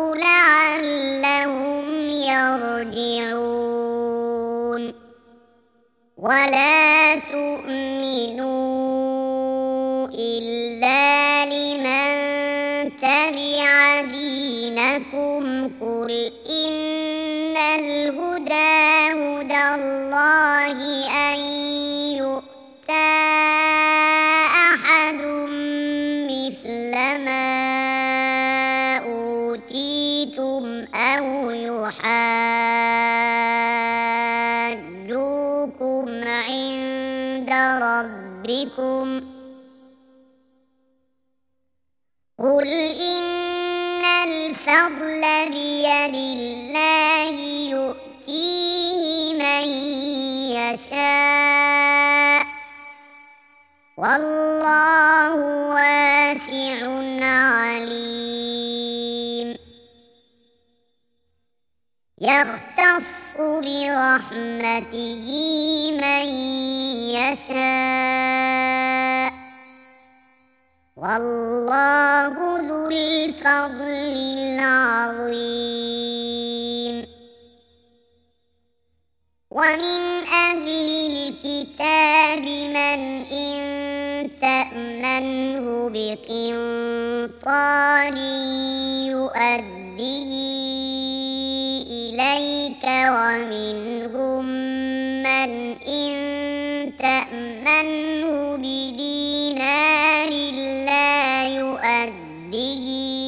لعلهم يرجعون ولا تؤمنوا إلا لمن تبع دينكم قل إن الهدى هدى الله أن يؤتى قل إن الفضل بيد الله يؤتيه من يشاء والله واسع عليم يختص برحمته من يشاء والله ذو الفضل العظيم ومن أهل الكتاب من إن تأمنه بقنطار يؤده إليك ومنهم من إن تأمنه بدينار لا يؤده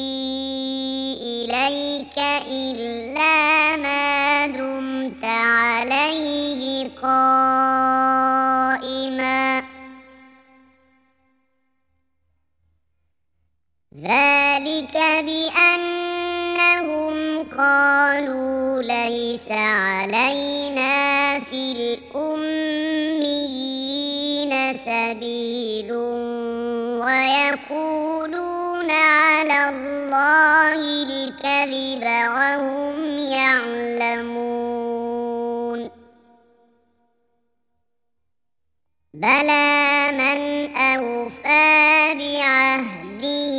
إليك إلا ما دمت عليه قائما ذلك بأنهم قالوا ليس علينا في الأميين سبيل ويقولون على الله الكذب وهم يعلمون بلى من أوفى بعهده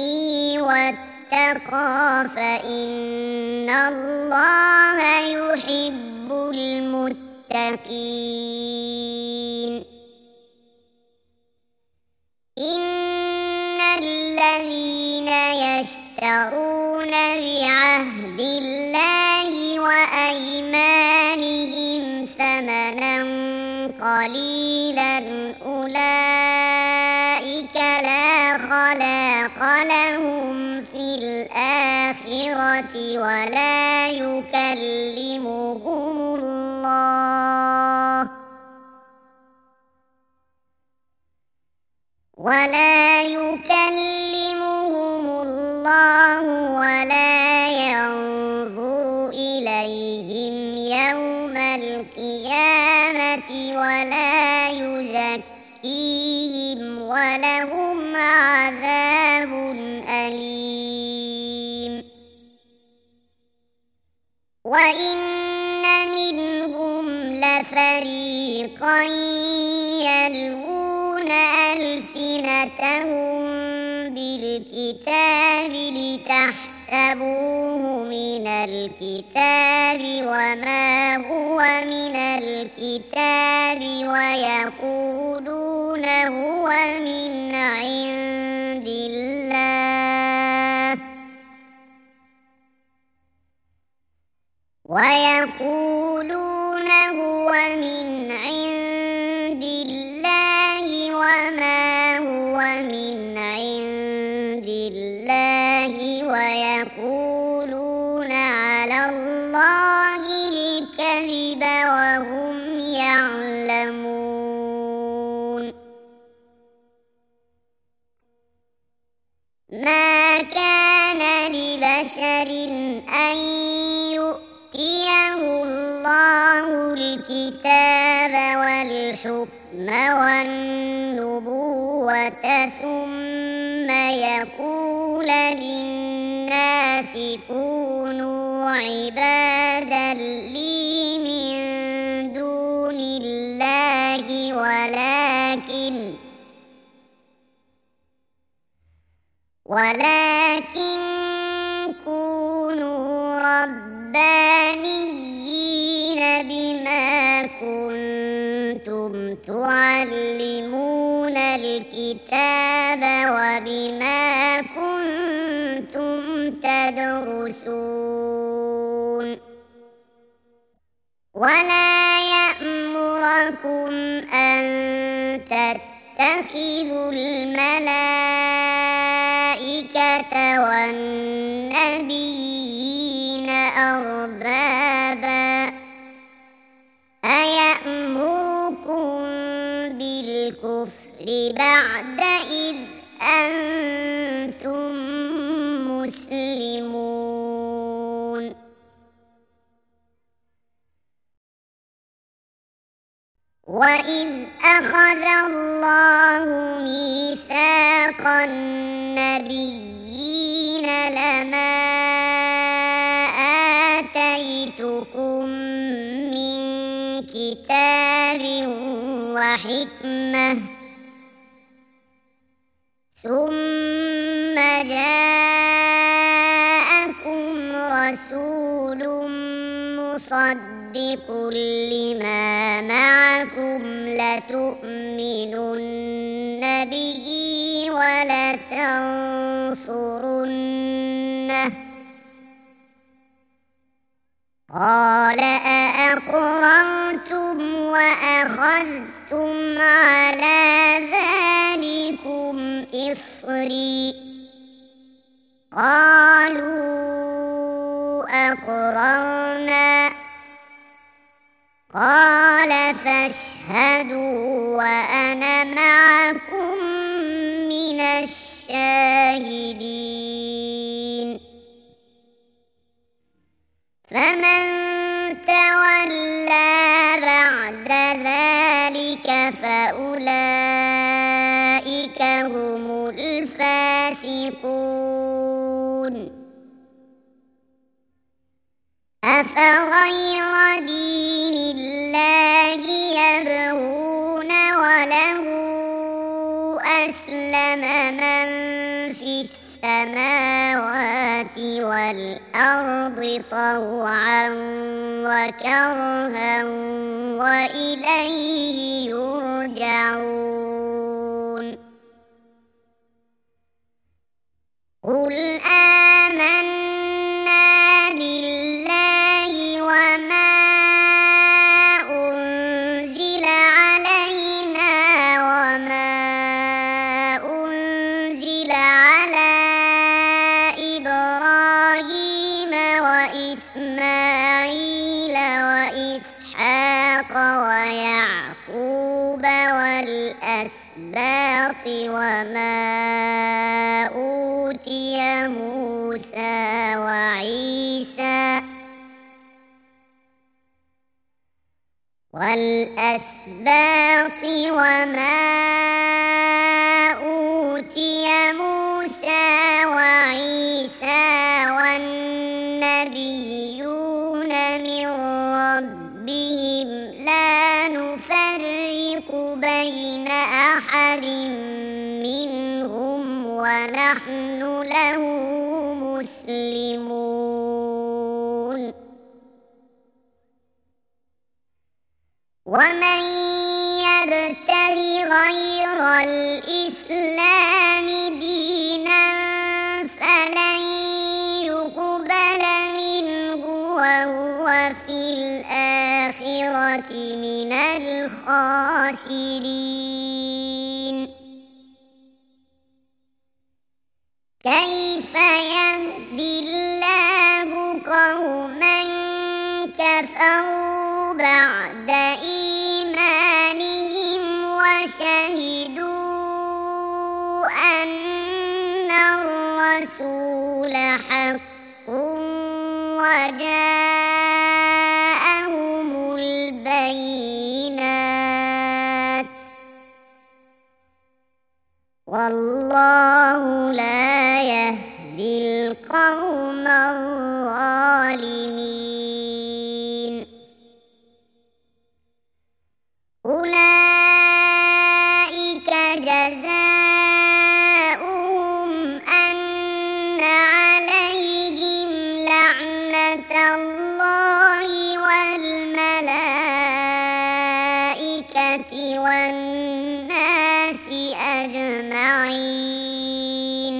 واتقى فإن الله يحب المتقين إن الذين يشترون بعهد الله وأيمانهم ثمنا قليلا أولئك لا خلاق لهم في الآخرة ولا يكلمهم الله ولا يكلمهم الله ولا ينظر إليهم يوم القيامة ولا يزكيهم ولهم عذاب أليم وإن منهم لفريقا يلوون ألسنتهم بالكتاب لتحسبوه من الكتاب وما هو من الكتاب ويقولون هو من عند الله ويقولون هو من عند الله وما هو من عند الله ويقولون على الله الكذب وهم يعلمون ما كان لبشر أن يؤتيه الله الكتاب والحكم والنبوة ثم يقول للناس كونوا عبادا لي من دون الله ولكن ولكن كونوا ربانيين بما كنتم تعلمون الكتاب وبما كنتم تدرسون ولا يأمركم أن تتخذوا الملائكة والنبيين أربابا أيأمركم بالكفر بعد إذ أنتم وإذ أخذ الله ميثاق النبيين لما آتيتكم من كتاب وحكمة ثم جاءكم رسول مصدق لما معكم لتؤمنن به ولتنصرنه قال أأقررتم وأخذتم على ذلكم إصري قالوا أقررنا قال فاشهدوا وأنا معكم من الشاهدين فمن تولى بعد ذلك فأولئك هم الفاسقون أفغير دين الله يبغون وله أسلم من في السماوات والأرض طوعا وكرها وإليه يرجعون قل آمنا بالله وما أنزل علينا وما أنزل على إبراهيم وإسماعيل وإسحاق ويعقوب والأسباط وما أوتي موسى وعيسى والأسباط وما أوتي موسى وعيسى والنبيون من ربهم لا نفرق بين أحد منهم ونحن له مسلمون ومن يبتغ غير الإسلام دينا فلن يقبل منه وهو في الآخرة من الخاسرين كيف يهدي الله قوما كفروا بعد إيمانهم وشهدوا أن الرسول حق وجاءهم البينات والله لا يهدي القوم الظالمين أولئك جزاؤهم أن عليهم لعنة الله والملائكة والناس أجمعين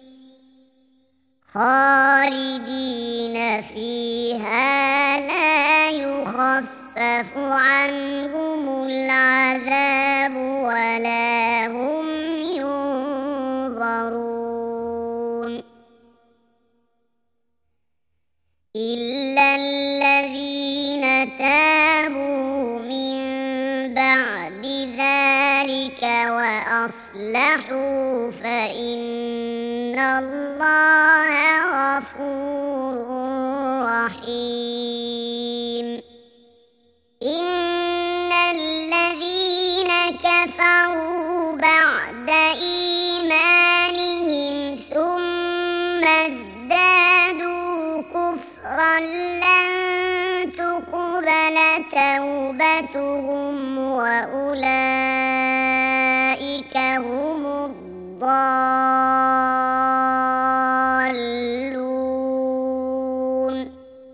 خالدين فيها لا يخفف عنهم العذاب ولا هم ينظرون إلا الذين تابوا من بعد ذلك وأصلحوا فإن الله غفور رحيم إن الذين الضالون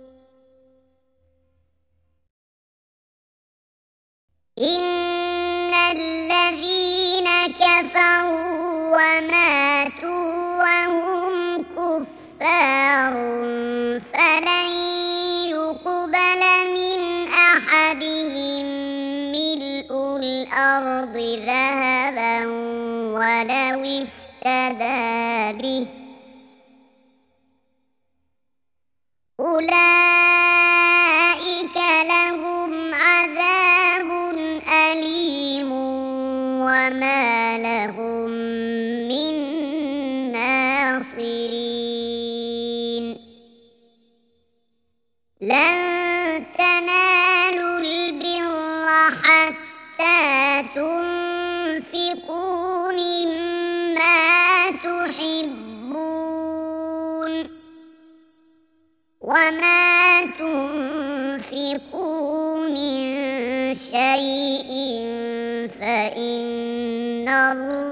إن الذين كفروا وماتوا وهم كفار فلن يقبل من أحدهم ملء الأرض ذهبا ولو افتدى به أولئك لهم عذاب أليم وما لهم من ناصرين لن تنالوا البر حتى تنفقوا مما تحبون وما تنفقوا من شيء فإن الله